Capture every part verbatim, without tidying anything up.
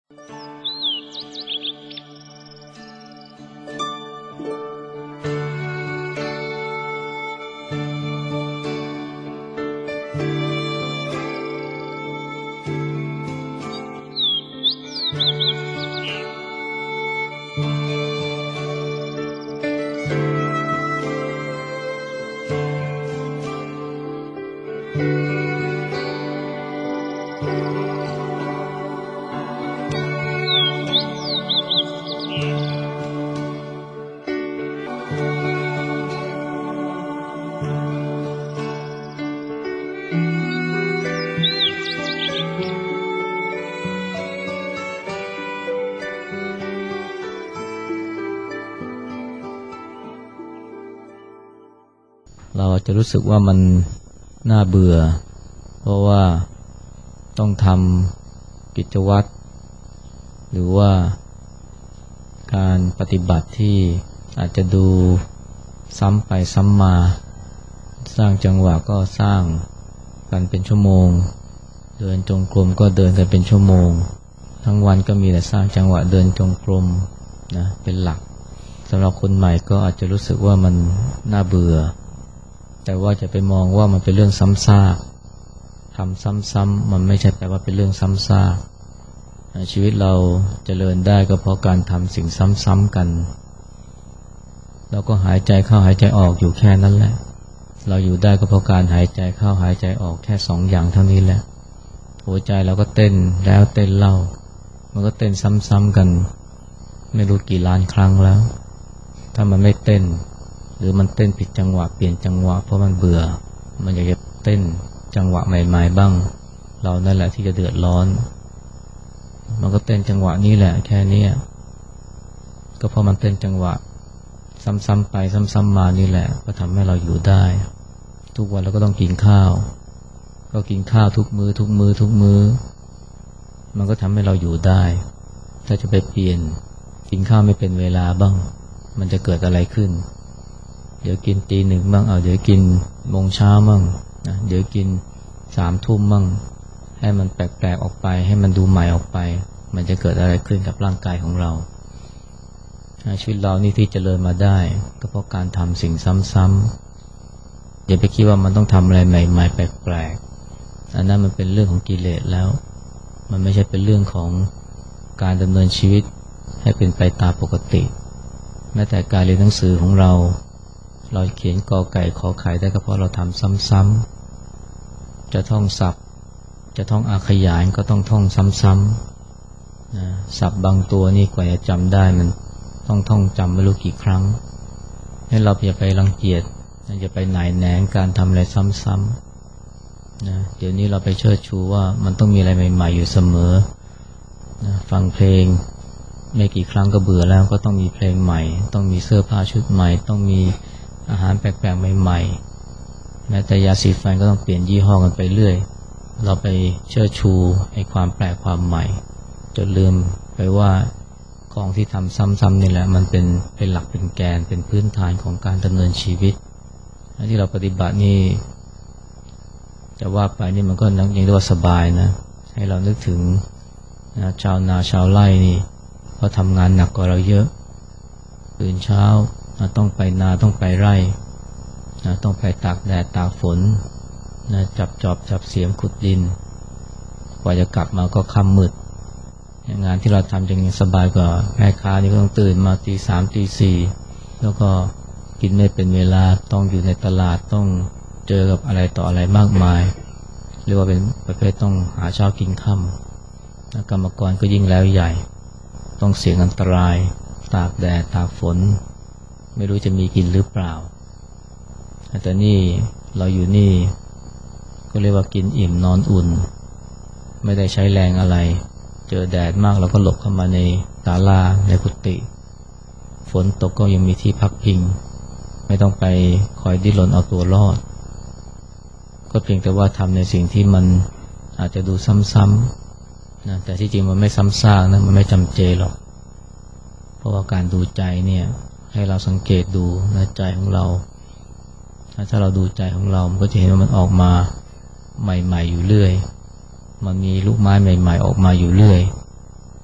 เราจะรู้สึกว่ามันน่าเบื่อเพราะว่าต้องทำกิจวัตรหรือว่าการปฏิบัติที่อาจจะดูซ้ำไปซ้ำมาสร้างจังหวะก็สร้างกันเป็นชั่วโมงเดินจงกรมก็เดินกันเป็นชั่วโมงทั้งวันก็มีแต่สร้างจังหวะเดินจงกรมนะเป็นหลักสำหรับคนใหม่ก็อาจจะรู้สึกว่ามันน่าเบื่อแต่ว่าจะไปมองว่ามันเป็นเรื่องซ้ำซากทำซ้ำๆมันไม่ใช่แปลว่าเป็นเรื่องซ้ำซากชีวิตเราเจริญได้ก็เพราะการทำสิ่งซ้ำๆกันเราก็หายใจเข้าหายใจออกอยู่แค่นั้นแหละเราอยู่ได้ก็เพราะการหายใจเข้าหายใจออกแค่สองอย่างเท่านี้แหละหัวใจเราก็เต้นแล้วเต้นเล่ามันก็เต้นซ้ำๆกันไม่รู้กี่ล้านครั้งแล้วถ้ามันไม่เต้นหรือมันเต้นผิดจังหวะเปลี่ยนจังหวะเพราะมันเบื่อมันอยากจะเต้นจังหวะใหม่ๆบ้างเรานั่นแหละที่จะเดือดร้อนมันก็เต้นจังหวะนี้แหละแค่นี้ก็เพราะมันเต้นจังหวะซ้ำๆไปซ้ำๆมานี่แหละก็ทำให้เราอยู่ได้ทุกวันเราก็ต้องกินข้าวก็กินข้าวทุกมื้อทุกมื้อทุกมื้อมันก็ทำให้เราอยู่ได้ถ้าจะไปเปลี่ยนกินข้าวไม่เป็นเวลาบ้างมันจะเกิดอะไรขึ้นเดี๋ยวกินตีหนึ่งบ้างเอาเดี๋ยวกินโมงเช้าบ้างนะเดี๋ยวกินสามทุ่มบ้างให้มันแปลกๆออกไปให้มันดูใหม่ออกไปมันจะเกิดอะไรขึ้นกับร่างกายของเราชีวิตเรานี่ที่เจริญมาได้ก็เพราะการทำสิ่งซ้ำๆอย่าไปคิดว่ามันต้องทำอะไรใหม่ๆแปลกๆอันนั้นมันเป็นเรื่องของกิเลสแล้วมันไม่ใช่เป็นเรื่องของการดำเนินชีวิตให้เป็นไปตามปกติแม้แต่การเรียนหนังสือของเราเราเขียนกอไก่ขอไข่ได้ก็เพราะเราทำซ้ำๆจะท่องศัพท์จะท่องอาขยานก็ต้องท่องซ้ำๆนะศัพท์บางตัวนี่กว่าจะจำได้มันต้องท่องจำไม่รู้กี่ครั้งให้เราอย่าไปรังเกียจอย่าไปหน่ายแหนงการทำอะไรซ้ำๆนะเดี๋ยวนี้เราไปเชิดชูว่ามันต้องมีอะไรใหม่ๆอยู่เสมอนะฟังเพลงไม่กี่ครั้งก็เบื่อแล้วก็ต้องมีเพลงใหม่ต้องมีเสื้อผ้าชุดใหม่ต้องมีอาหารแปลกๆใหม่ๆแม้แต่ยาสีฟันก็ต้องเปลี่ยนยี่ห้อกันไปเรื่อยเราไปเชิดชูไอ้ความแปลกความใหม่จนลืมไปว่าของที่ทำซ้ำๆนี่แหละมันเป็นเป็นหลักเป็นแกนเป็นพื้นฐานของการดำเนินชีวิตที่เราปฏิบัตินี่จะว่าไปนี่มันก็ยังเรียกว่าสบายนะให้เรานึกถึงนะชาวนาชาวไร่นี่เขาทำงานหนักกว่าเราเยอะตื่นเช้าต้องไปนาต้องไปไร่นะต้องไปตากแดดตากฝนนะจับจอบจับเสียมขุดดินกว่าจะกลับมาก็ค่ำมืดงานที่เราทำยังสบายกว่าแม่ค้านี่ก็ต้องตื่นมาตีสามตีสี่แล้วก็กินไม่เป็นเวลาต้องอยู่ในตลาดต้องเจอกับอะไรต่ออะไรมากมายเรียกว่าเป็นประเภทต้องหาเช้ากินค่ำนะกรรมกรก็ยิ่งแล้วใหญ่ต้องเสี่ยงอันตรายตากแดดตากฝนไม่รู้จะมีกินหรือเปล่าแต่นี่เราอยู่นี่ก็เรียกว่ากินอิ่มนอนอุ่นไม่ได้ใช้แรงอะไรเจอแดดมากเราก็หลบเข้ามาในศาลาในกุฏิฝนตกก็ยังมีที่พักพิงไม่ต้องไปคอยดิ้นรนเอาตัวรอดก็เพียงแต่ว่าทำในสิ่งที่มันอาจจะดูซ้ำๆนะแต่ที่จริงมันไม่ซ้ำซากนะมันไม่จำเจหรอกเพราะว่าการดูใจเนี่ยให้เราสังเกตดูนะใจของเราถ้าเราดูใจของเรามันก็จะเห็นว่ามันออกมาใหม่ๆอยู่เรื่อยมันมีลูกไม้ใหม่ๆออกมาอยู่เรื่อย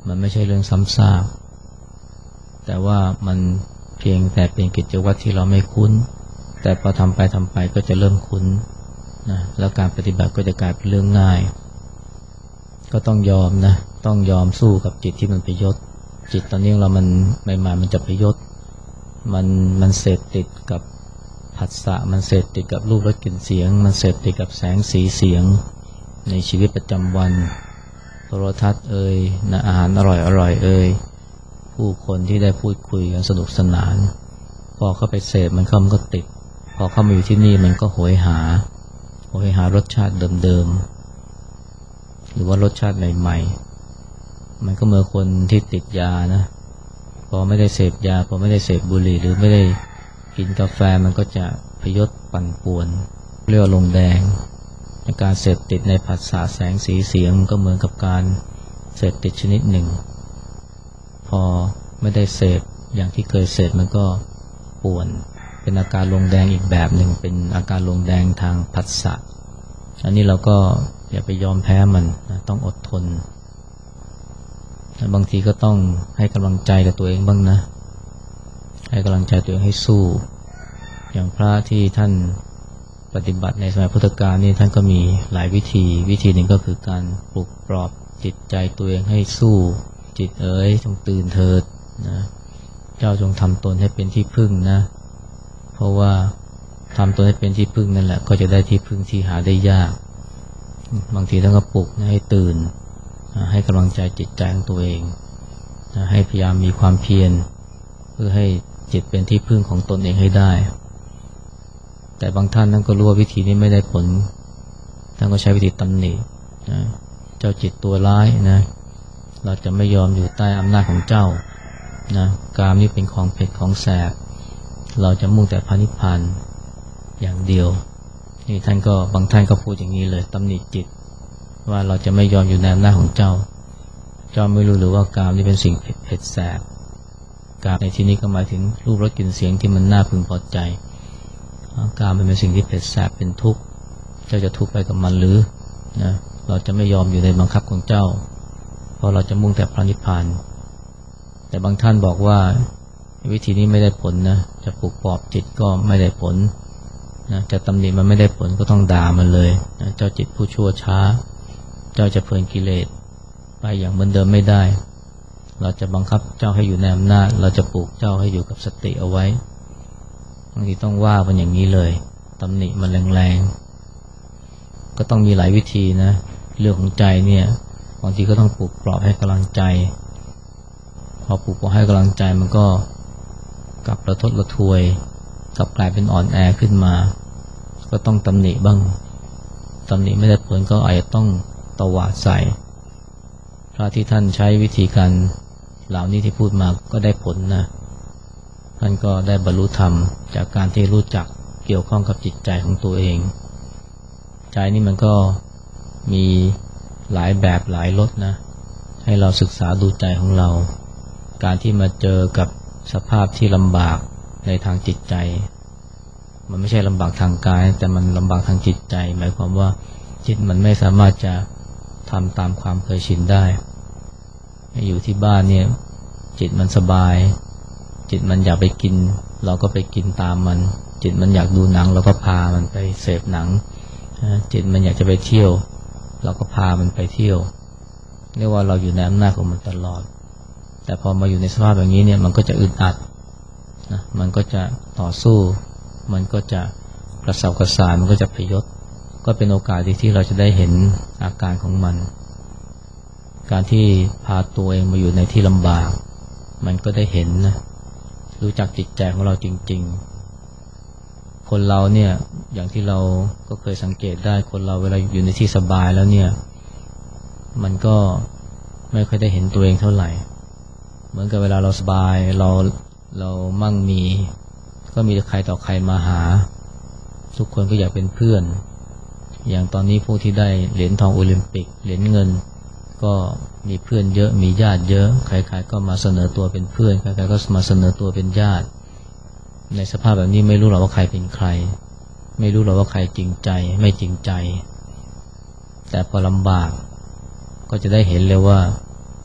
มันไม่ใช่เรื่องซ้ำซากแต่ว่ามันเพียงแต่เป็นกิจวัตรที่เราไม่คุ้นแต่พอทำไปทำไปก็จะเริ่มคุ้นนะแล้วการปฏิบัติก็จะกลายเป็นเรื่องง่ายก็ต้องยอมนะต้องยอมสู้กับจิตที่มันไปยศจิตตอนนี้เรามันใหม่ๆมันจะไปยศมันมันเสพติดกับผัสสะมันเสพติดกับรูปรสกลิ่นเสียงมันเสพติดกับแสงสีเสียงในชีวิตประจำวันโทรทัศน์เอ่ยนะอาหารอร่อยอร่อยเอ่ยผู้คนที่ได้พูดคุยกันสนุกสนานพอเข้าไปเสพมันเข้ามันก็ติดพอเข้ามาอยู่ที่นี่มันก็โหยหาโหยหารสชาติเดิมๆหรือว่ารสชาติใหม่ๆมันก็เหมือนคนที่ติดยานะพอไม่ได้เสพยาพอไม่ได้เสพบุหรี่หรือไม่ได้กินกาแฟมันก็จะพยศปั่นป่วนเรียกว่าลงแดงการเสพติดในผัสสะแสงสีเสียงก็เหมือนกับการเสพติดชนิดหนึ่งพอไม่ได้เสพอย่างที่เคยเสพมันก็ป่วนเป็นอาการลงแดงอีกแบบหนึ่งเป็นอาการลงแดงทางผัสสะอันนี้เราก็อย่าไปยอมแพ้มันนะต้องอดทนบางทีก็ต้องให้กำลังใจกับตัวเองบ้างนะให้กำลังใจตัวเองให้สู้อย่างพระที่ท่านปฏิบัติในสมัยพุทธกาลนี่ท่านก็มีหลายวิธีวิธีหนึ่งก็คือการปลุกปลอบจิตใจตัวเองให้สู้จิตเอ๋ยจงตื่นเถิดนะเจ้าจงทำตนให้เป็นที่พึ่งนะเพราะว่าทำตนให้เป็นที่พึ่งนั่นแหละก็จะได้ที่พึ่งที่หาได้ยากบางทีท่านก็ปลุกให้ตื่นให้กำลังใจจิตใจของตัวเองให้พยายามมีความเพียรเพื่อให้จิตเป็นที่พึ่งของตนเองให้ได้แต่บางท่านนั้นก็รู้ว่าวิธีนี้ไม่ได้ผลท่านก็ใช้วิธีตำหนินะเจ้าจิตตัวร้ายนะเราจะไม่ยอมอยู่ใต้อำนาจของเจ้านะกามนี้เป็นของเผ็ดของแสบเราจะมุ่งแต่พระนิพพานอย่างเดียวนี่ท่านก็บางท่านก็พูดอย่างนี้เลยตำหนิจิตว่าเราจะไม่ยอมอยู่ในอำนาจของเจ้าเจ้าไม่รู้หรือว่ากามนี่เป็นสิ่งเผ็ดเผ็ดแสบกามในที่นี้ก็หมายถึงรูปรสกลิ่นเสียงที่มันน่าพึงพอใจกามเป็นสิ่งที่เผ็ดแสบเป็นทุกข์เจ้าจะทุกข์ไปกับมันหรือนะเราจะไม่ยอมอยู่ในบังคับของเจ้าเพราะเราจะมุ่งแต่พระนิพพานแต่บางท่านบอกว่าวิธีนี้ไม่ได้ผลนะจะปลุกปลอบจิตก็ไม่ได้ผลนะจะตำหนิมันไม่ได้ผลก็ต้องด่ามันเลยนะเจ้าจิตผู้ชั่วช้าเจ้าจะเพลินกิเลสไปอย่างเหมือนเดิมไม่ได้เราจะบังคับเจ้าให้อยู่ในอำนาจเราจะปลุกเจ้าให้อยู่กับสติเอาไว้บางทีต้องว่ามันอย่างนี้เลยตำหนิมันแรงๆก็ต้องมีหลายวิธีนะเรื่องของใจเนี่ยบางทีก็ต้องปลุกปลอบให้กำลังใจพอปลุกปลอบให้กำลังใจมันก็กลับระทดระทวยกลับกลายเป็นอ่อนแอขึ้นมาก็ต้องตำหนิบ้างตำหนิไม่ได้ผลก็อาจจะต้องตวาดใส่พระที่ท่านใช้วิธีการเหล่านี้ที่พูดมาก็ได้ผลนะท่านก็ได้บรรลุธรรมจากการที่รู้จักเกี่ยวข้องกับจิตใจของตัวเองใจนี่มันก็มีหลายแบบหลายรสนะให้เราศึกษาดูใจของเราการที่มาเจอกับสภาพที่ลำบากในทางจิตใจมันไม่ใช่ลำบากทางกายแต่มันลำบากทางจิตใจหมายความว่าจิตมันไม่สามารถจะทำตามความเคยชินได้อยู่ที่บ้านเนี่ยจิตมันสบายจิตมันอยากไปกินเราก็ไปกินตามมันจิตมันอยากดูหนังเราก็พามันไปเสพหนังจิตมันอยากจะไปเที่ยวเราก็พามันไปเที่ยวเรียกว่าเราอยู่ในอำนาจของมันตลอดแต่พอมาอยู่ในสภาพอย่างนี้เนี่ยมันก็จะอึดอัดนะมันก็จะต่อสู้มันก็จะกระสับกระส่ายมันก็จะพยศก็เป็นโอกาสที่เราจะได้เห็นอาการของมันการที่พาตัวเองมาอยู่ในที่ลำบากมันก็ได้เห็นนะรู้จักจิตใจของเราจริงๆคนเราเนี่ยอย่างที่เราก็เคยสังเกตได้คนเราเวลาอยู่ในที่สบายแล้วเนี่ยมันก็ไม่ค่อยได้เห็นตัวเองเท่าไหร่เหมือนกับเวลาเราสบายเราเรามั่งมีก็มีใครต่อใครมาหาทุกคนก็อยากเป็นเพื่อนอย่างตอนนี้ผู้ที่ได้เหรียญทองโอลิมปิกเหรียญเงินก็มีเพื่อนเยอะมีญาติเยอะใครๆก็มาเสนอตัวเป็นเพื่อนใครๆก็มาเสนอตัวเป็นญาติในสภาพแบบนี้ไม่รู้หรอกว่าใครเป็นใครไม่รู้หรอกว่าใครจริงใจไม่จริงใจแต่พอลำบากก็จะได้เห็นเลยว่า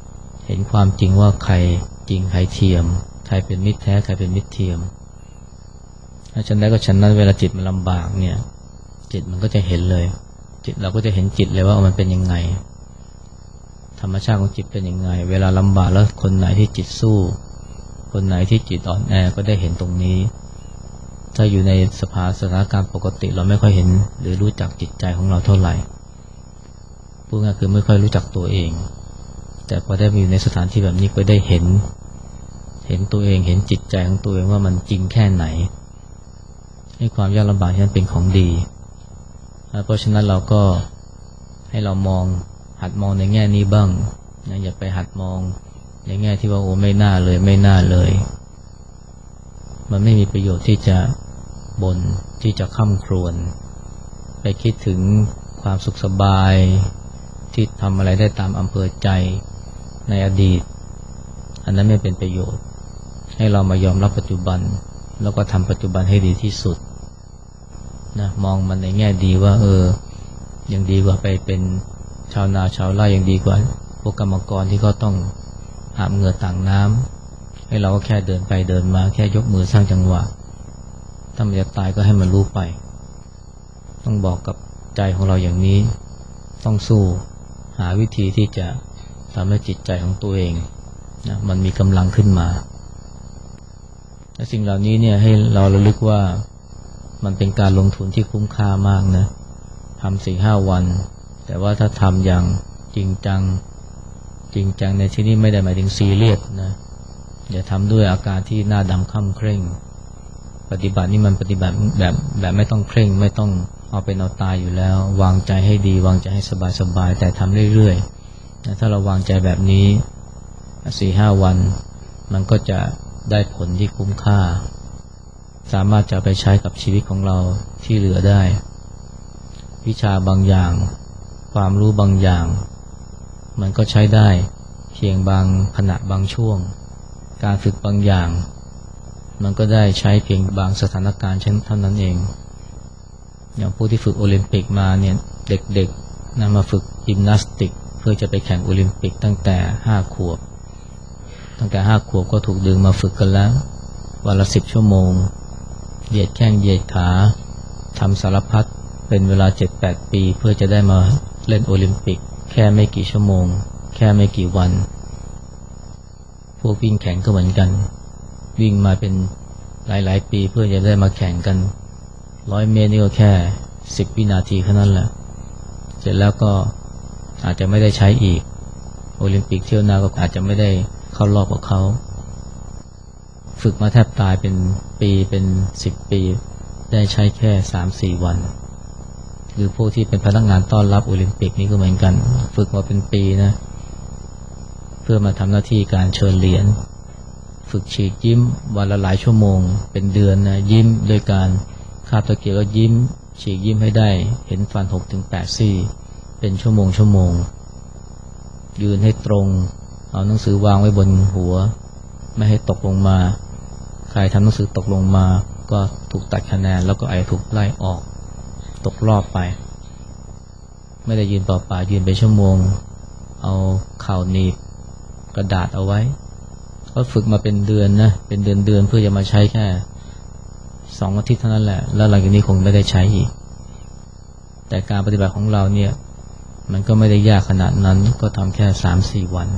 เห็นความจริงว่าใครจริงใครเทียมใครเป็นมิตรแท้ใครเป็นมิตรเทียมถ้าฉันได้ก็ฉันนั้นเวลาจิตมันลำบากเนี่ยจิตมันก็จะเห็นเลยจิตเราก็จะเห็นจิตเลยว่ามันเป็นยังไงธรรมชาติของจิตเป็นยังไงเวลาลำบากแล้วคนไหนที่จิตสู้คนไหนที่จิตอ่อนแอก็ได้เห็นตรงนี้ถ้าอยู่ในสภาสถานการณ์ปกติเราไม่ค่อยเห็นหรือรู้จักจิตใจของเราเท่าไหร่พูดง่ายคือไม่ค่อยรู้จักตัวเองแต่พอได้มาอยู่ในสถานที่แบบนี้ก็ได้เห็นเห็นตัวเองเห็นจิตใจของตัวเองว่ามันจริงแค่ไหนให้ความยากลำบากนั้นเป็นของดีเพราะฉะนั้นเราก็ให้เรามองหัดมองในแง่นี้บ้างนะอย่าไปหัดมองในแง่ที่ว่าโอ้ไม่น่าเลยไม่น่าเลยมันไม่มีประโยชน์ที่จะบ่นที่จะค่ำครวญไปคิดถึงความสุขสบายที่ทำอะไรได้ตามอำเภอใจในอดีตอันนั้นไม่เป็นประโยชน์ให้เรามายอมรับปัจจุบันแล้วก็ทำปัจจุบันให้ดีที่สุดนะมองมันในแง่ดีว่าเออยังดีกว่าไปเป็นชาวนาชาวไร่ยังดีกว่าพวกกรรมกรที่เขาต้องอาบเหงื่อต่างน้ำให้เราก็แค่เดินไปเดินมาแค่ยกมือสร้างจังหวะถ้ามันจะตายก็ให้มันรู้ไปต้องบอกกับใจของเราอย่างนี้ต้องสู้หาวิธีที่จะทำให้จิตใจของตัวเองนะมันมีกำลังขึ้นมาและสิ่งเหล่านี้เนี่ยให้เราระลึกว่ามันเป็นการลงทุนที่คุ้มค่ามากนะทำสี่ห้าวันแต่ว่าถ้าทำอย่างจริงจังจริงจังในที่นี้ไม่ได้หมายถึงซีเรียสนะอย่าทำด้วยอาการที่หน้าดำค่ำเคร่งปฏิบัตินี่มันปฏิบัติแบบแบบไม่ต้องเคร่งไม่ต้องเอาเป็นเอาตายอยู่แล้ววางใจให้ดีวางใจให้สบายๆแต่ทำเรื่อยๆนะถ้าเราวางใจแบบนี้สี่ห้าวันมันก็จะได้ผลที่คุ้มค่าสามารถจะไปใช้กับชีวิตของเราที่เหลือได้วิชาบางอย่างความรู้บางอย่างมันก็ใช้ได้เพียงบางขณะบางช่วงการฝึกบางอย่างมันก็ได้ใช้เพียงบางสถานการณ์เท่านั้นเองอย่างผู้ที่ฝึกโอลิมปิกมาเนี่ยเด็กๆนะมาฝึกยิมนาสติกเพื่อจะไปแข่งโอลิมปิกตั้งแต่ห้าขวบตั้งแต่ห้าขวบก็ถูกดึงมาฝึกกันแล้ววันละสิบชั่วโมงเหยียดแข้งเหยียดขาทำสารพัดเป็นเวลา เจ็ดแปด ปีเพื่อจะได้มาเล่นโอลิมปิกแค่ไม่กี่ชั่วโมงแค่ไม่กี่วันพวกวิ่งแข่งก็เหมือนกันวิ่งมาเป็นหลายๆปีเพื่อจะได้มาแข่งกันร้อยเมตรนี่ก็แค่สิบวินาทีเท่านั้นแหละเสร็จแล้วก็อาจจะไม่ได้ใช้อีกโอลิมปิกเที่ยวหน้าก็อาจจะไม่ได้เข้ารอบกับเขาฝึกมาแทบตายเป็นปีเป็นสิบปีได้ใช้แค่ สามสี่ วันหรือพวกที่เป็นพนักงานต้อนรับโอลิมปิกนี่ก็เหมือนกันฝึกมาเป็นปีนะเพื่อมาทำหน้าที่การเชิญเหรียญฝึกฉีกยิ้มวันละหลายชั่วโมงเป็นเดือนนะยิ้มโดยการคาบตะเกียบแล้วยิ้มฉีกยิ้มให้ได้เห็นฟัน หกถึงแปด ซี่เป็นชั่วโมงชั่วโมงยืนให้ตรงเอาหนังสือวางไว้บนหัวไม่ให้ตกลงมาใครทำหนังสือตกลงมาก็ถูกตัดคะแนนแล้วก็ไอ้ถูกไล่ออกตกรอบไปไม่ได้ยืนเปล่าๆยืนไปชั่วโมงเอาเข่าหนีบกระดาษเอาไว้ก็ฝึกมาเป็นเดือนนะเป็นเดือนเดือนเพื่อจะมาใช้แค่สองอาทิตย์เท่านั้นแหละแล้วหลังจากนี้คงไม่ได้ใช้อีกแต่การปฏิบัติของเราเนี่ยมันก็ไม่ได้ยากขนาดนั้นก็ทำแค่ สามสี่ วัน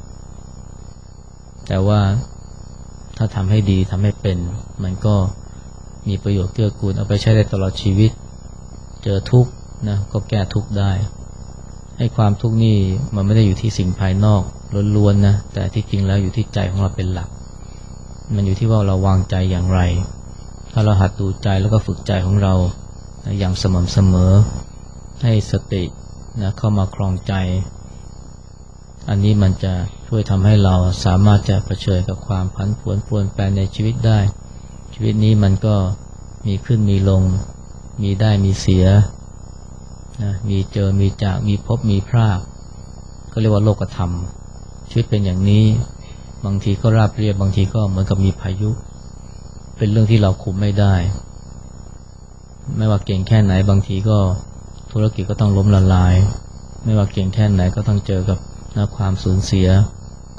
แต่ว่าถ้าทำให้ดีทำให้เป็นมันก็มีประโยชน์เกื้อกูลเอาไปใช้ได้ตลอดชีวิตเจอทุกข์นะก็แก้ทุกข์ได้ให้ความทุกข์นี่มันไม่ได้อยู่ที่สิ่งภายนอกล้วนๆนะแต่ที่จริงแล้วอยู่ที่ใจของเราเป็นหลักมันอยู่ที่ว่าเราวางใจอย่างไรถ้าเราหัดดูใจแล้วก็ฝึกใจของเรานะอย่างสม่ำเสมอให้สตินะเข้ามาครองใจอันนี้มันจะช่วยทำให้เราสามารถจะเผชิญกับความผันผวนเปลี่ยนแปลงในชีวิตได้ชีวิตนี้มันก็มีขึ้นมีลงมีได้มีเสียนะมีเจอมีจากมีพบมีพรากก็เรียกว่าโลกธรรมชีวิตเป็นอย่างนี้บางทีก็ราบเรียบบางทีก็เหมือนกับมีพายุเป็นเรื่องที่เราคุมไม่ได้ไม่ว่าเก่งแค่ไหนบางทีก็ธุรกิจก็ต้องล้มละลายไม่ว่าเก่งแค่ไหนก็ต้องเจอกับนะความสูญเสีย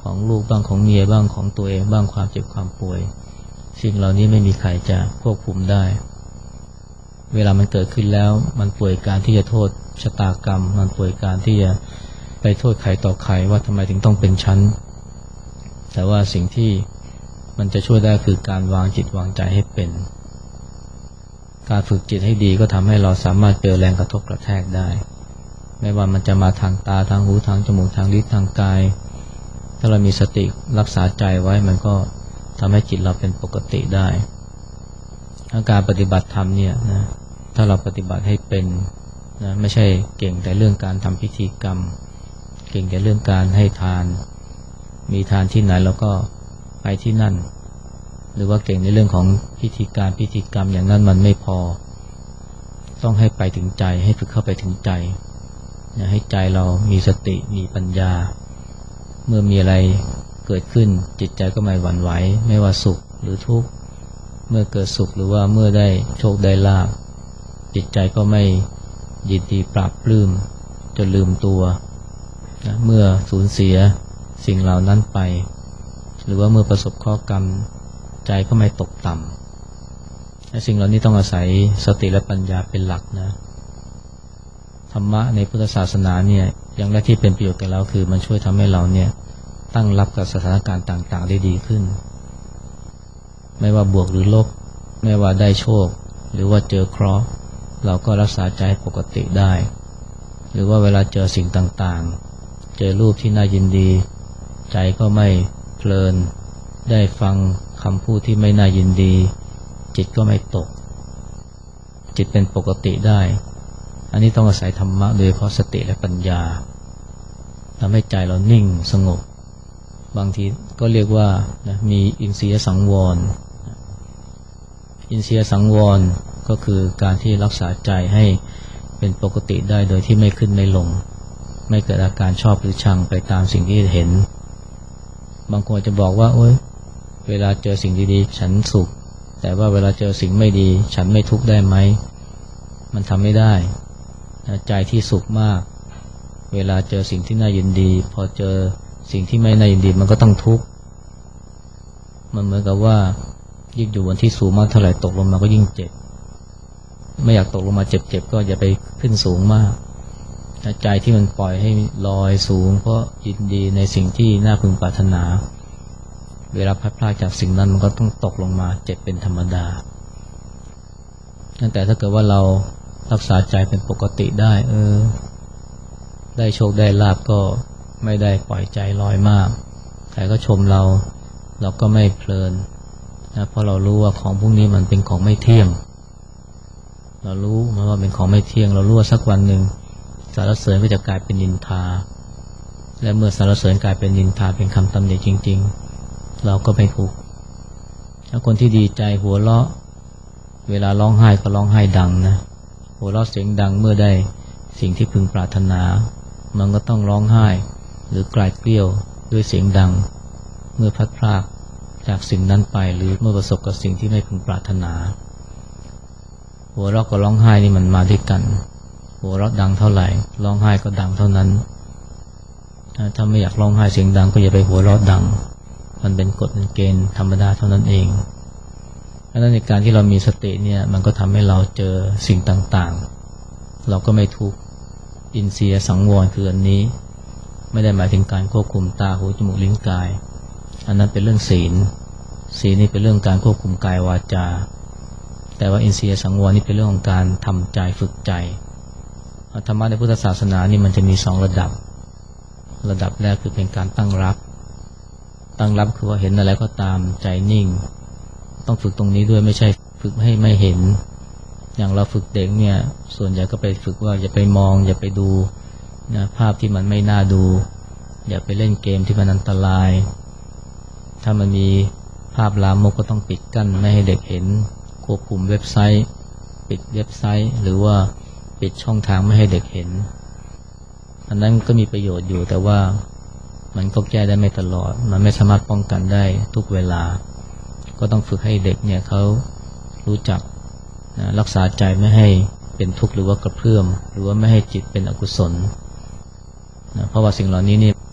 ของลูกบ้างของเมียบ้างของตัวเองบ้างความเจ็บความป่วยสิ่งเหล่านี้ไม่มีใครจะควบคุมได้เวลามันเกิดขึ้นแล้วมันป่วยการที่จะโทษชะตากรรมมันป่วยการที่จะไปโทษใครต่อใครว่าทำไมถึงต้องเป็นชั้นแต่ว่าสิ่งที่มันจะช่วยได้คือการวางจิตวางใจให้เป็นการฝึกจิตให้ดีก็ทำให้เราสามารถเจอแรงกระทบกระแทกได้ไม่ว่ามันจะมาทางตาทางหูทางจมูกทางลิ้นทางกายถ้าเรามีสติรักษาใจไว้มันก็ทำให้จิตเราเป็นปกติได้การปฏิบัติธรรมเนี่ยนะถ้าเราปฏิบัติให้เป็นนะไม่ใช่เก่งแต่เรื่องการทำพิธีกรรมเก่งแต่เรื่องการให้ทานมีทานที่ไหนเราก็ไปที่นั่นหรือว่าเก่งในเรื่องของพิธีการพิธีกรรมอย่างนั้นมันไม่พอต้องให้ไปถึงใจให้ฝึกเข้าไปถึงใจนะให้ใจเรามีสติมีปัญญาเมื่อมีอะไรเกิดขึ้นจิตใจก็ไม่หวั่นไหวไม่ว่าสุขหรือทุกข์เมื่อเกิดสุขหรือว่าเมื่อได้โชคได้ลาภจิตใจก็ไม่ยินดีปราบปลื้มจนลืมตัวนะเมื่อสูญเสียสิ่งเหล่านั้นไปหรือว่าเมื่อประสบข้อกรรมใจก็ไม่ตกต่ำและสิ่งเหล่านี้ต้องอาศัยสติและปัญญาเป็นหลักนะธรรมะในพุทธศาสนาเนี่ยอย่างแรกที่เป็นประโยชน์กับเราคือมันช่วยทำให้เราเนี่ยตั้งรับกับสถานการณ์ต่างๆได้ดีขึ้นไม่ว่าบวกหรือลบไม่ว่าได้โชคหรือว่าเจอเคราะห์เราก็รักษาใจปกติได้หรือว่าเวลาเจอสิ่งต่างๆเจอรูปที่น่ายินดีใจก็ไม่เพลินได้ฟังคำพูดที่ไม่น่ายินดีจิตก็ไม่ตกจิตเป็นปกติได้อันนี้ต้องอาศัยธรรมะโดยเฉพาะสติและปัญญาทำให้ใจเรานิ่งสงบบางทีก็เรียกว่านะมีอินทรียสังวรอินทรียสังวรก็คือการที่รักษาใจให้เป็นปกติได้โดยที่ไม่ขึ้นไม่ลงไม่เกิดอาการชอบหรือชังไปตามสิ่งที่เห็นบางคนจะบอกว่าโอ๊ยเวลาเจอสิ่งดีๆฉันสุขแต่ว่าเวลาเจอสิ่งไม่ดีฉันไม่ทุกข์ได้ไหมมันทำไม่ได้ใจที่สุขมากเวลาเจอสิ่งที่น่ายินดีพอเจอสิ่งที่ไม่น่ายินดีมันก็ต้องทุกข์มันเหมือนกับว่ายิ่งอยู่บนที่สูงมากเท่าไหร่ตกลงมาก็ยิ่งเจ็บไม่อยากตกลงมาเจ็บๆก็อย่าไปขึ้นสูงมากใจที่มันปล่อยให้ลอยสูงเพราะยินดีในสิ่งที่น่าพึงปรารถนาเวลาพลาดพลาดจากสิ่งนั้นมันก็ต้องตกลงมาเจ็บเป็นธรรมดาแต่ถ้าเกิดว่าเรารักษาใจเป็นปกติได้เออได้โชคได้ลาภก็ไม่ได้ปล่อยใจลอยมากใครก็ชมเราเราก็ไม่เพลินนะเพราะเรารู้ว่าของพวกนี้มันเป็นของไม่เที่ยงเรารู้มันว่าเป็นของไม่เที่ยงเรารู้ว่าสักวันหนึ่งสรรเสริญก็จะกลายเป็นนินทาและเมื่อสรรเสริญกลายเป็นนินทาเป็นคำตำหนิจริงๆเราก็ไม่ทุกข์ถ้าคนที่ดีใจหัวเราะเวลาร้องไห้ก็ร้องไห้ดังนะหัวเราะเสียงดังเมื่อได้สิ่งที่พึงปรารถนามันก็ต้องร้องไห้หรือกลายเกลี้ยวด้วยเสียงดังเมื่อพลัดพรากจากสิ่งนั้นไปหรือเมื่อประสบกับสิ่งที่ไม่พึงปรารถนาหัวเราะกับร้องไห้นี่มันมาด้วยกันหัวเราะดังเท่าไหร่ร้องไห้ก็ดังเท่านั้นถ้าไม่อยากร้องไห้เสียงดังก็อย่าไปหัวเราะดังมันเป็นกฎเป็นเกณฑ์ธรรมดาเท่านั้นเองดังนั้นในการที่เรามีสติเนี่ยมันก็ทำให้เราเจอสิ่งต่างๆเราก็ไม่ทุกข์อินทรียสังวรคืออันนี้ไม่ได้หมายถึงการควบคุมตาหูจมูกลิ้นกายอันนั้นเป็นเรื่องศีลศีลนี่เป็นเรื่องการควบคุมกายวาจาแต่ว่าอินทรียสังวรนี่เป็นเรื่องของการทำใจฝึกใจธรรมะในพุทธศาสนานี่มันจะมีสองระดับระดับแรกคือเป็นการตั้งรับตั้งรับคือว่าเห็นอะไรก็ตามใจนิ่งต้องฝึกตรงนี้ด้วยไม่ใช่ฝึกให้ไม่เห็นอย่างเราฝึกเด็กเนี่ยส่วนใหญ่ก็ไปฝึกว่าอย่าไปมองอย่าไปดูนะภาพที่มันไม่น่าดูอย่าไปเล่นเกมที่มันอันตรายถ้ามันมีภาพลามกก็ต้องปิดกั้นไม่ให้เด็กเห็นควบคุมเว็บไซต์ปิดเว็บไซต์หรือว่าปิดช่องทางไม่ให้เด็กเห็นอันนั้นก็มีประโยชน์อยู่แต่ว่ามันก็แก้ได้ไม่ตลอดมันไม่สามารถป้องกันได้ทุกเวลาก็ต้องฝึกให้เด็กเนี่ยเขารู้จักนะรักษาใจไม่ให้เป็นทุกข์หรือว่ากระเพื่อมหรือว่าไม่ให้จิตเป็นอกุศลนะเพราะว่าสิ่งเหล่านี้นี่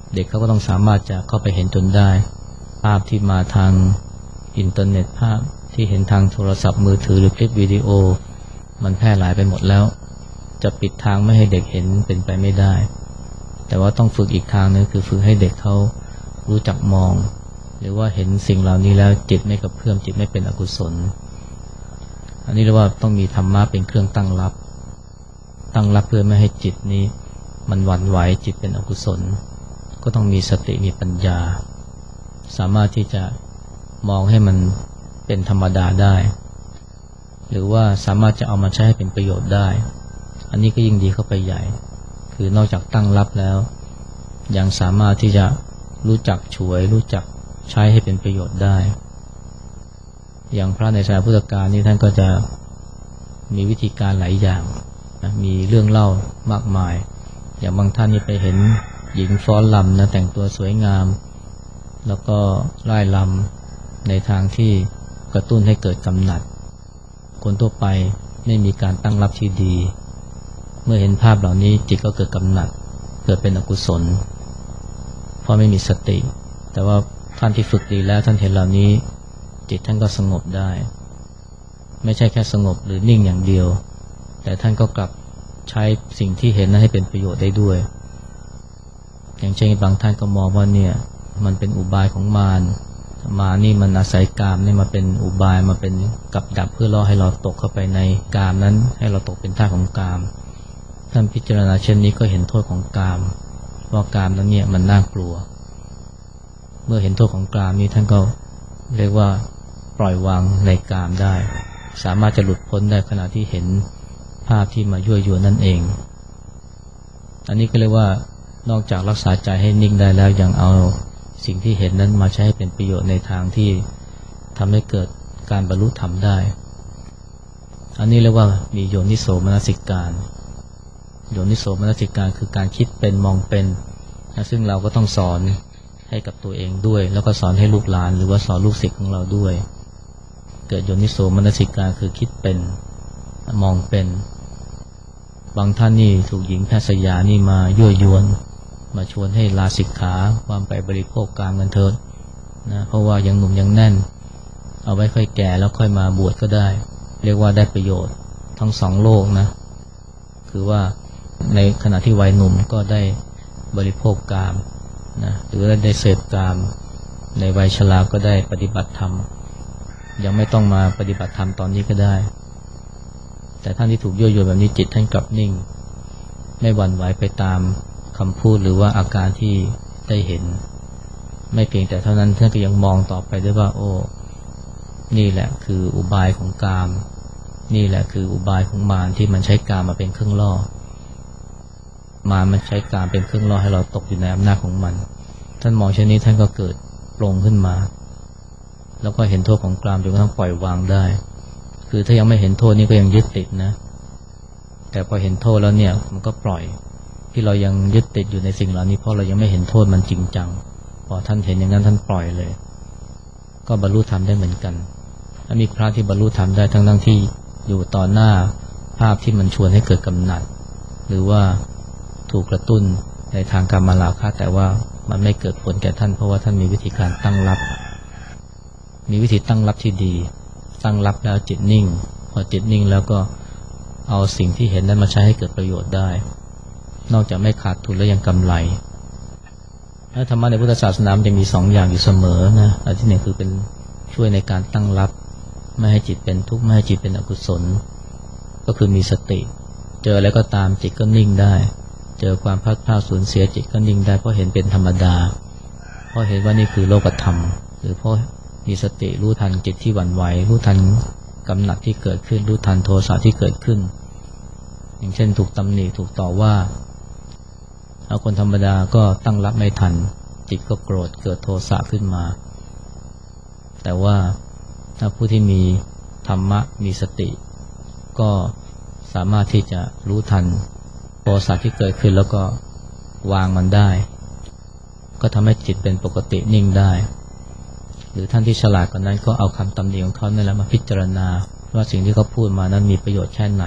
เด็กเขาก็ต้องสามารถจะเข้าไปเห็นจนได้ภาพที่มาทางอินเทอร์เน็ตภาพที่เห็นทางโทรศัพท์มือถือหรือคลิปวิดีโอมันแพร่หลายไปหมดแล้วจะปิดทางไม่ให้เด็กเห็นเป็นไปไม่ได้แต่ว่าต้องฝึกอีกทางนึงคือฝึกให้เด็กเขารู้จักมองหรือว่าเห็นสิ่งเหล่านี้แล้วจิตไม่กระเพื่อมจิตไม่เป็นอกุศลอันนี้เรียกว่าต้องมีธรรมะเป็นเครื่องตั้งรับตั้งรับเพื่อไม่ให้จิตนี้มันหวั่นไหวจิตเป็นอกุศลก็ต้องมีสติมีปัญญาสามารถที่จะมองให้มันเป็นธรรมดาได้หรือว่าสามารถจะเอามาใช้ให้เป็นประโยชน์ได้อันนี้ก็ยิ่งดีเข้าไปใหญ่คือนอกจากตั้งรับแล้วยังสามารถที่จะรู้จักฉวยรู้จักใช้ให้เป็นประโยชน์ได้อย่างพระในสมัยพุทธกาลนี่ท่านก็จะมีวิธีการหลายอย่างนะมีเรื่องเล่ามากมายอย่างบางท่านนี่ไปเห็นหญิงฟ้อนรำนะแต่งตัวสวยงามแล้วก็ร่ายรำในทางที่กระตุ้นให้เกิดกำหนัดคนทั่วไปไม่มีการตั้งรับที่ดีเมื่อเห็นภาพเหล่านี้จิตก็เกิดกำหนัดเกิดเป็นอกุศลเพราะไม่มีสติแต่ว่าท่านที่ฝึกดีแล้วท่านเห็นเหล่านี้จิตท่านก็สงบได้ไม่ใช่แค่สงบหรือนิ่งอย่างเดียวแต่ท่านก็กลับใช้สิ่งที่เห็นนั้นให้เป็นประโยชน์ได้ด้วยอย่างเช่นบางท่านก็มองว่าเนี่ยมันเป็นอุบายของมารมานี่มันอาศัยกามนี่มาเป็นอุบายมาเป็นกับดักเพื่อล่อให้เราตกเข้าไปในกามนั้นให้เราตกเป็นทาสของกามท่านพิจารณาเช่นนี้ก็เห็นโทษของกามว่ากามนั้นเนี่ยมันน่ากลัวเมื่อเห็นโทษของกามนี้ท่านก็เรียกว่าปล่อยวางในกามได้สามารถจะหลุดพ้นได้ขณะที่เห็นภาพที่มายั่วยวนนั่นเองอันนี้ก็เรียกว่านอกจากรักษาใจให้นิ่งได้แล้วยังเอาสิ่งที่เห็นนั้นมาใช้ให้เป็นประโยชน์ในทางที่ทำให้เกิดการบรรลุธรรมได้อันนี้เรียกว่ามีโยนิโสมนสิการโยนิโสมนสิการคือการคิดเป็นมองเป็นนะซึ่งเราก็ต้องสอนให้กับตัวเองด้วยแล้วก็สอนให้ลูกหลานหรือว่าสอนลูกศิษย์ของเราด้วยเกิดโยนิโสมนสิการคือคิดเป็นมองเป็นบางท่านนี่ถูกหญิงแพทย์สยานี่มายั่วยวนมาชวนให้ลาสิกขาความไปบริโภคกามกันเถิดนะเพราะว่ายังหนุ่มยังแน่นเอาไว้ค่อยแก่แล้วค่อยมาบวชก็ได้เรียกว่าได้ประโยชน์ทั้งสองโลกนะคือว่าในขณะที่วัยหนุ่มก็ได้บริโภคกามนะหรือได้เสพกามในวัยชราก็ได้ปฏิบัติธรรมยังไม่ต้องมาปฏิบัติธรรมตอนนี้ก็ได้แต่ท่านที่ถูกยั่วยวนแบบนี้จิตท่านกลับนิ่งไม่หวั่นไหวไปตามคำพูดหรือว่าอาการที่ได้เห็นไม่เพียงแต่เท่านั้นท่านก็ยังมองต่อไปด้วยว่าโอ้นี่แหละคืออุบายของกามนี่แหละคืออุบายของมารที่มันใช้กามมาเป็นเครื่องล่อมารมันใช้กามเป็นเครื่องล่อให้เราตกอยู่ในอำนาจของมันท่านมองเช่นนี้ท่านก็เกิดปลงขึ้นมาแล้วก็เห็นโทษของกามจนกระทั่งปล่อยวางได้คือถ้ายังไม่เห็นโทษนี่ก็ยังยึดติดนะแต่พอเห็นโทษแล้วเนี่ยมันก็ปล่อยที่เรายังยึดติดอยู่ในสิ่งเหล่านี้เพราะเรายังไม่เห็นโทษมันจริงจังพอท่านเห็นอย่างนั้นท่านปล่อยเลยก็บรรลุธรรมได้เหมือนกันถ้ามีพระที่บรรลุธรรมได้ทั้งทั้งที่อยู่ต่อหน้าภาพที่มันชวนให้เกิดกำหนัดหรือว่าถูกกระตุ้นในทางกามราคะแต่ว่ามันไม่เกิดผลแก่ท่านเพราะว่าท่านมีวิธีการตั้งรับมีวิธีตั้งรับที่ดีตั้งรับแล้วจิตนิ่งพอจิตนิ่งแล้วก็เอาสิ่งที่เห็นนั้นมาใช้ให้เกิดประโยชน์ได้นอกจากไม่ขาดทุนแล้วยังกำไรและธรรมะในพุทธศาสนาจะมีสองอย่างอยู่เสมอนะอันที่หนึ่งคือเป็นช่วยในการตั้งรับไม่ให้จิตเป็นทุกข์ไม่ให้จิตเป็นอกุศลก็คือมีสติเจออะไรก็ตามจิตก็นิ่งได้เจอความพลาดพลาดสูญเสียจิตก็นิ่งได้เพราะเห็นเป็นธรรมดาเพราะเห็นว่านี่คือโลกธรรมหรือเพราะมีสติรู้ทันจิตที่หวั่นไหวรู้ทันกำหนัดที่เกิดขึ้นรู้ทันโทสะที่เกิดขึ้นอย่างเช่นถูกตำหนิถูกต่อว่าเอาคนธรรมดาก็ตั้งรับไม่ทันจิตก็โกรธเกิดโทสะขึ้นมาแต่ว่าถ้าผู้ที่มีธรรมะมีสติก็สามารถที่จะรู้ทันโทสะที่เกิดขึ้นแล้วก็วางมันได้ก็ทำให้จิตเป็นปกตินิ่งได้หรือท่านที่ฉลาดกว่านั้นก็เอาคำตำหนิของเขาเนี่ยแหละมาพิจารณาว่าสิ่งที่เขาพูดมานั้นมีประโยชน์แค่ไหน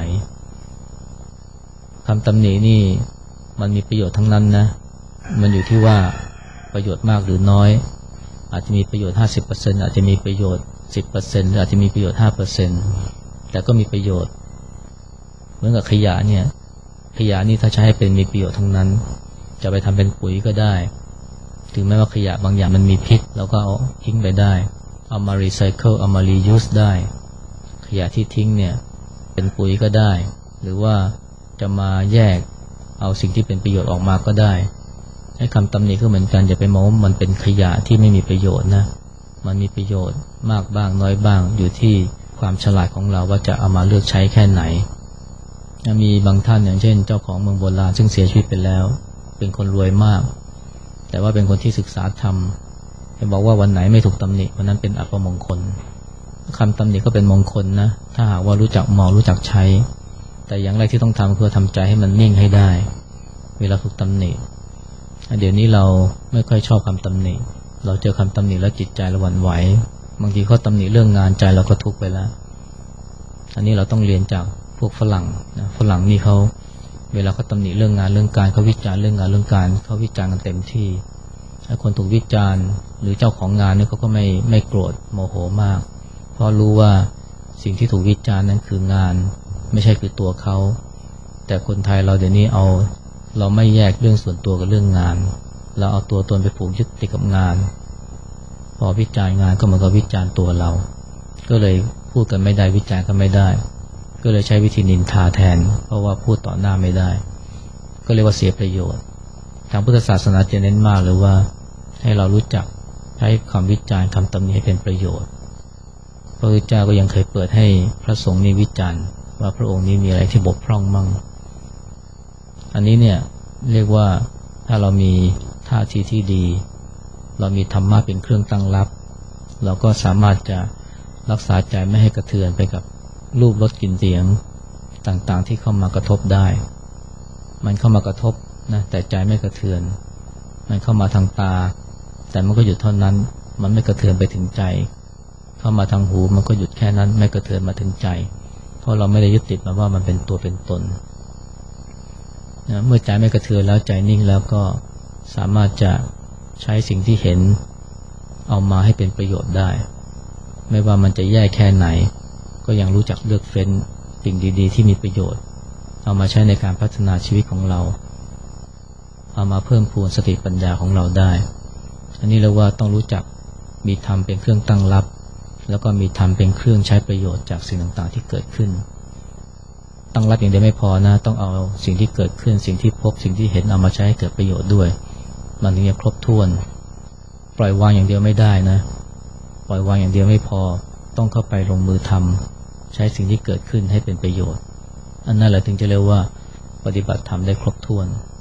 คำตำหนินี่มันมีประโยชน์ทั้งนั้นนะมันอยู่ที่ว่าประโยชน์มากหรือน้อยอาจจะมีประโยชน์ ห้าสิบเปอร์เซ็นต์ อาจจะมีประโยชน์ สิบเปอร์เซ็นต์ หรืออาจจะมีประโยชน์ ห้าเปอร์เซ็นต์ แต่ก็มีประโยชน์เหมือนกับขยะเนี่ยขยะนี่ถ้าใช้ให้เป็นมีประโยชน์ทั้งนั้นจะไปทำเป็นปุ๋ยก็ได้ถึงแม้ว่าขยะบางอย่างมันมีพิษเราก็เอาทิ้งไปได้เอามารีไซเคิลเอามารียูสได้ขยะที่ทิ้งเนี่ยเป็นปุ๋ยก็ได้หรือว่าจะมาแยกเอาสิ่งที่เป็นประโยชน์ออกมาก็ได้ให้คำตำหนิก็เหมือนกันอย่าไปมองว่ามันเป็นขยะที่ไม่มีประโยชน์นะมันมีประโยชน์มากบ้างน้อยบ้างอยู่ที่ความฉลาดของเราว่าจะเอามาเลือกใช้แค่ไหนมีบางท่านอย่างเช่นเจ้าของเมืองโบราณซึ่งเสียชีวิตไปแล้วเป็นคนรวยมากแต่ว่าเป็นคนที่ศึกษาธรรมจะบอกว่าวันไหนไม่ถูกตำหนิวันนั้นเป็นอัปมงคลคำตำหนิก็เป็นมงคลนะถ้าหากว่ารู้จักมองรู้จักใช้แต่อย่างแรกที่ต้องทำคือทำใจให้มันนิ่งให้ได้เวลาถูกตำหนิเดี๋ยวนี้เราไม่ค่อยชอบคำตำหนิเราเจอคำตำหนิแล้วจิตใจเราหวั่นไหวบางทีเขาตำหนิเรื่องงานใจเราก็ทุกข์ไปแล้วอันนี้เราต้องเรียนจากพวกฝรั่งนะฝรั่งนี่เขาเวลาเขาตำหนิเรื่องงานเรื่องการเขาวิจารณ์เรื่องงานเรื่องการเขาวิจารณ์กันเต็มที่ถ้าคนถูกวิจารณ์หรือเจ้าของงานเนี่ยเขาก็ไม่ไม่โกรธโมโหมากเพราะรู้ว่าสิ่งที่ถูกวิจารณ์นั้นคืองานไม่ใช่คือตัวเขาแต่คนไทยเราเดี๋ยวนี้เอาเราไม่แยกเรื่องส่วนตัวกับเรื่องงานเราเอาตัวตนไปผูกยึดติดกับงานพอวิจารณ์งานก็เหมือนกับวิจารณ์ตัวเราก็เลยพูดกันไม่ได้วิจารณ์กันไม่ได้ก็เลยใช้วิธีนินทาแทนเพราะว่าพูดต่อหน้าไม่ได้ก็เรียกว่าเสียประโยชน์ทางพุทธศาสนาจะเน้นมากเลยว่าให้เรารู้จักใช้คำวิจารณ์คำตำหนิให้เป็นประโยชน์พระพุทธเจ้าก็ยังเคยเปิดให้พระสงฆ์นี่วิจารณ์ว่าพระองค์นี้มีอะไรที่บกพร่องมั่งอันนี้เนี่ยเรียกว่าถ้าเรามีท่าทีที่ดีเรามีธรรมะเป็นเครื่องตั้งรับเราก็สามารถจะรักษาใจไม่ให้กระเทือนไปกับรูปรสกลิ่นเสียงต่างๆที่เข้ามากระทบได้มันเข้ามากระทบนะแต่ใจไม่กระเทือนมันเข้ามาทางตาแต่มันก็หยุดเท่านั้นมันไม่กระเทือนไปถึงใจเข้ามาทางหูมันก็หยุดแค่นั้นไม่กระเทือนมาถึงใจเพราะเราไม่ได้ยึดติดมาว่ามันเป็นตัวเป็นตนนะเมื่อใจไม่กระเทือนแล้วใจนิ่งแล้วก็สามารถจะใช้สิ่งที่เห็นเอามาให้เป็นประโยชน์ได้ไม่ว่ามันจะแย่แค่ไหนก็ยังรู้จักเลือกเฟ้นสิ่งดีๆที่มีประโยชน์เอามาใช้ในการพัฒนาชีวิตของเราเอามาเพิ่มพูนสติปัญญาของเราได้อันนี้เรียกว่าต้องรู้จักมีธรรมเป็นเครื่องตั้งรับแล้วก็มีธรรมเป็นเครื่องใช้ประโยชน์จากสิ่งต่างๆที่เกิดขึ้นตั้งรับอย่างเดียวไม่พอนะต้องเอาสิ่งที่เกิดขึ้นสิ่งที่พบสิ่งที่เห็นเอามาใช้ให้เกิดประโยชน์ด้วยมันถึงจะครบถ้วนปล่อยวางอย่างเดียวไม่ได้นะปล่อยวางอย่างเดียวไม่พอต้องเข้าไปลงมือทำใช้สิ่งที่เกิดขึ้นให้เป็นประโยชน์อันนั้นแหละถึงจะเรียกว่าปฏิบัติธรรมได้ครบถ้วน